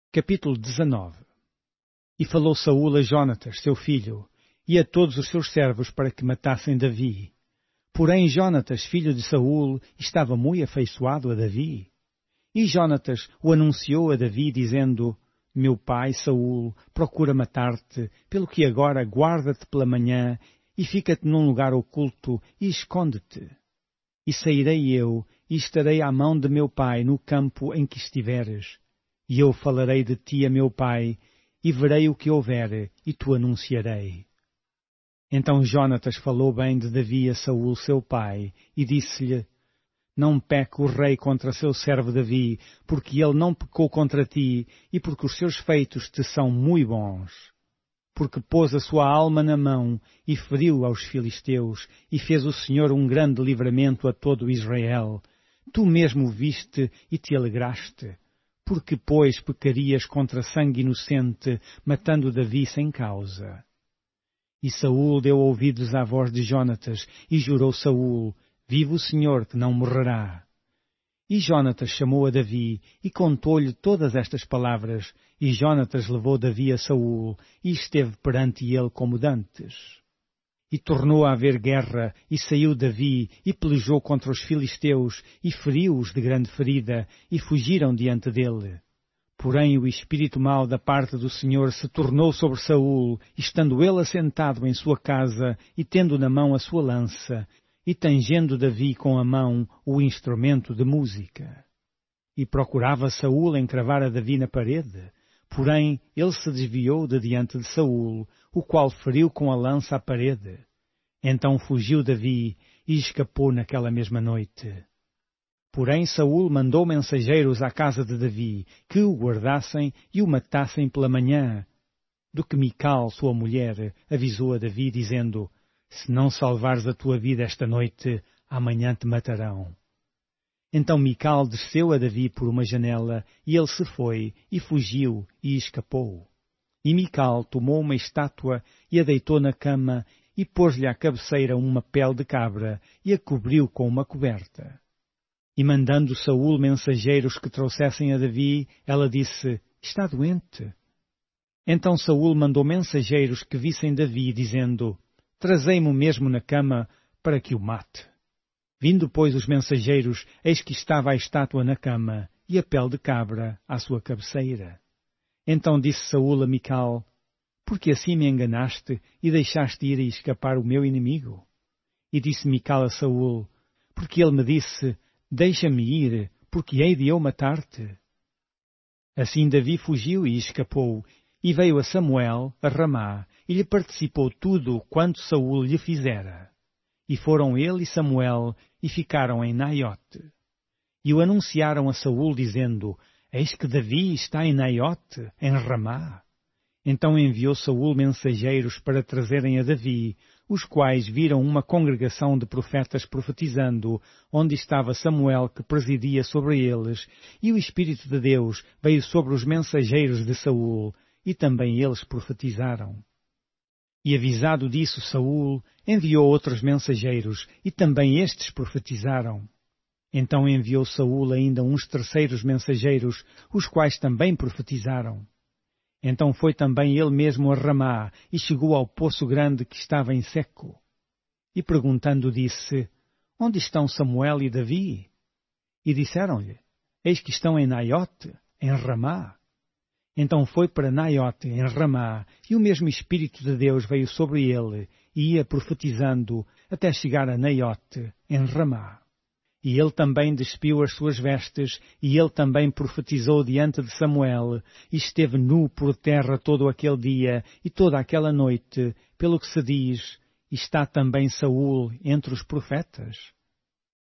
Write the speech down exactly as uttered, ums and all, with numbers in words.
Capítulo dezenove. E falou Saúl a Jonatas, seu filho, e a todos os seus servos para que matassem Davi. Porém Jonatas, filho de Saúl, estava muito afeiçoado a Davi. E Jonatas o anunciou a Davi, dizendo: Meu pai Saúl procura matar-te, pelo que agora guarda-te pela manhã, e fica-te num lugar oculto, e esconde-te. E sairei eu, e estarei à mão de meu pai no campo em que estiveres. E eu falarei de ti a meu pai, e verei o que houver, e tu anunciarei. Então Jonatas falou bem de Davi a Saúl seu pai, e disse-lhe: Não peque o rei contra seu servo Davi, porque ele não pecou contra ti, e porque os seus feitos te são muito bons. Porque pôs a sua alma na mão, e feriu aos filisteus, e fez o Senhor um grande livramento a todo Israel. Tu mesmo viste e te alegraste. Porque, pois, pecarias contra sangue inocente, matando Davi sem causa? E Saúl deu ouvidos à voz de Jonatas, e jurou Saúl: Vive o Senhor, que não morrerá. E Jonatas chamou a Davi, e contou-lhe todas estas palavras, e Jonatas levou Davi a Saúl, e esteve perante ele como dantes. E tornou a haver guerra, e saiu Davi, e pelejou contra os filisteus, e feriu-os de grande ferida, e fugiram diante dele. Porém o espírito mau da parte do Senhor se tornou sobre Saúl, estando ele assentado em sua casa, e tendo na mão a sua lança, e tangendo Davi com a mão o instrumento de música. E procurava Saúl encravar a Davi na parede, porém ele se desviou de diante de Saúl, o qual feriu com a lança a parede. Então fugiu Davi e escapou naquela mesma noite. Porém Saúl mandou mensageiros à casa de Davi, que o guardassem e o matassem pela manhã. Do que Mical, sua mulher, avisou a Davi, dizendo: Se não salvares a tua vida esta noite, amanhã te matarão. Então Mical desceu a Davi por uma janela, e ele se foi, e fugiu, e escapou. E Mical tomou uma estátua, e a deitou na cama, e pôs-lhe à cabeceira uma pele de cabra, e a cobriu com uma coberta. E mandando Saúl mensageiros que trouxessem a Davi, ela disse: Está doente. Então Saúl mandou mensageiros que vissem Davi, dizendo: Trazei-mo mesmo na cama, para que o mate. Vindo, pois, os mensageiros, eis que estava a estátua na cama, e a pele de cabra à sua cabeceira. Então disse Saúl a Mical: Porque assim me enganaste, e deixaste ir e escapar o meu inimigo? E disse Mical a Saúl: Porque ele me disse: Deixa-me ir, porque hei de eu matar-te. Assim Davi fugiu e escapou, e veio a Samuel, a Ramá, e lhe participou tudo quanto Saúl lhe fizera. E foram ele e Samuel, e ficaram em Naiote. E o anunciaram a Saúl, dizendo: Eis que Davi está em Naiote, em Ramá. Então enviou Saúl mensageiros para trazerem a Davi, os quais viram uma congregação de profetas profetizando, onde estava Samuel que presidia sobre eles, e o Espírito de Deus veio sobre os mensageiros de Saúl, e também eles profetizaram. E avisado disso Saúl, enviou outros mensageiros, e também estes profetizaram. Então enviou Saúl ainda uns terceiros mensageiros, os quais também profetizaram. Então foi também ele mesmo a Ramá, e chegou ao poço grande que estava em seco. E perguntando disse: Onde estão Samuel e Davi? E disseram-lhe: Eis que estão em Naiote, em Ramá. Então foi para Naiote, em Ramá, e o mesmo Espírito de Deus veio sobre ele, e ia profetizando, até chegar a Naiote, em Ramá. E ele também despiu as suas vestes, e ele também profetizou diante de Samuel, e esteve nu por terra todo aquele dia e toda aquela noite, pelo que se diz: Está também Saúl entre os profetas.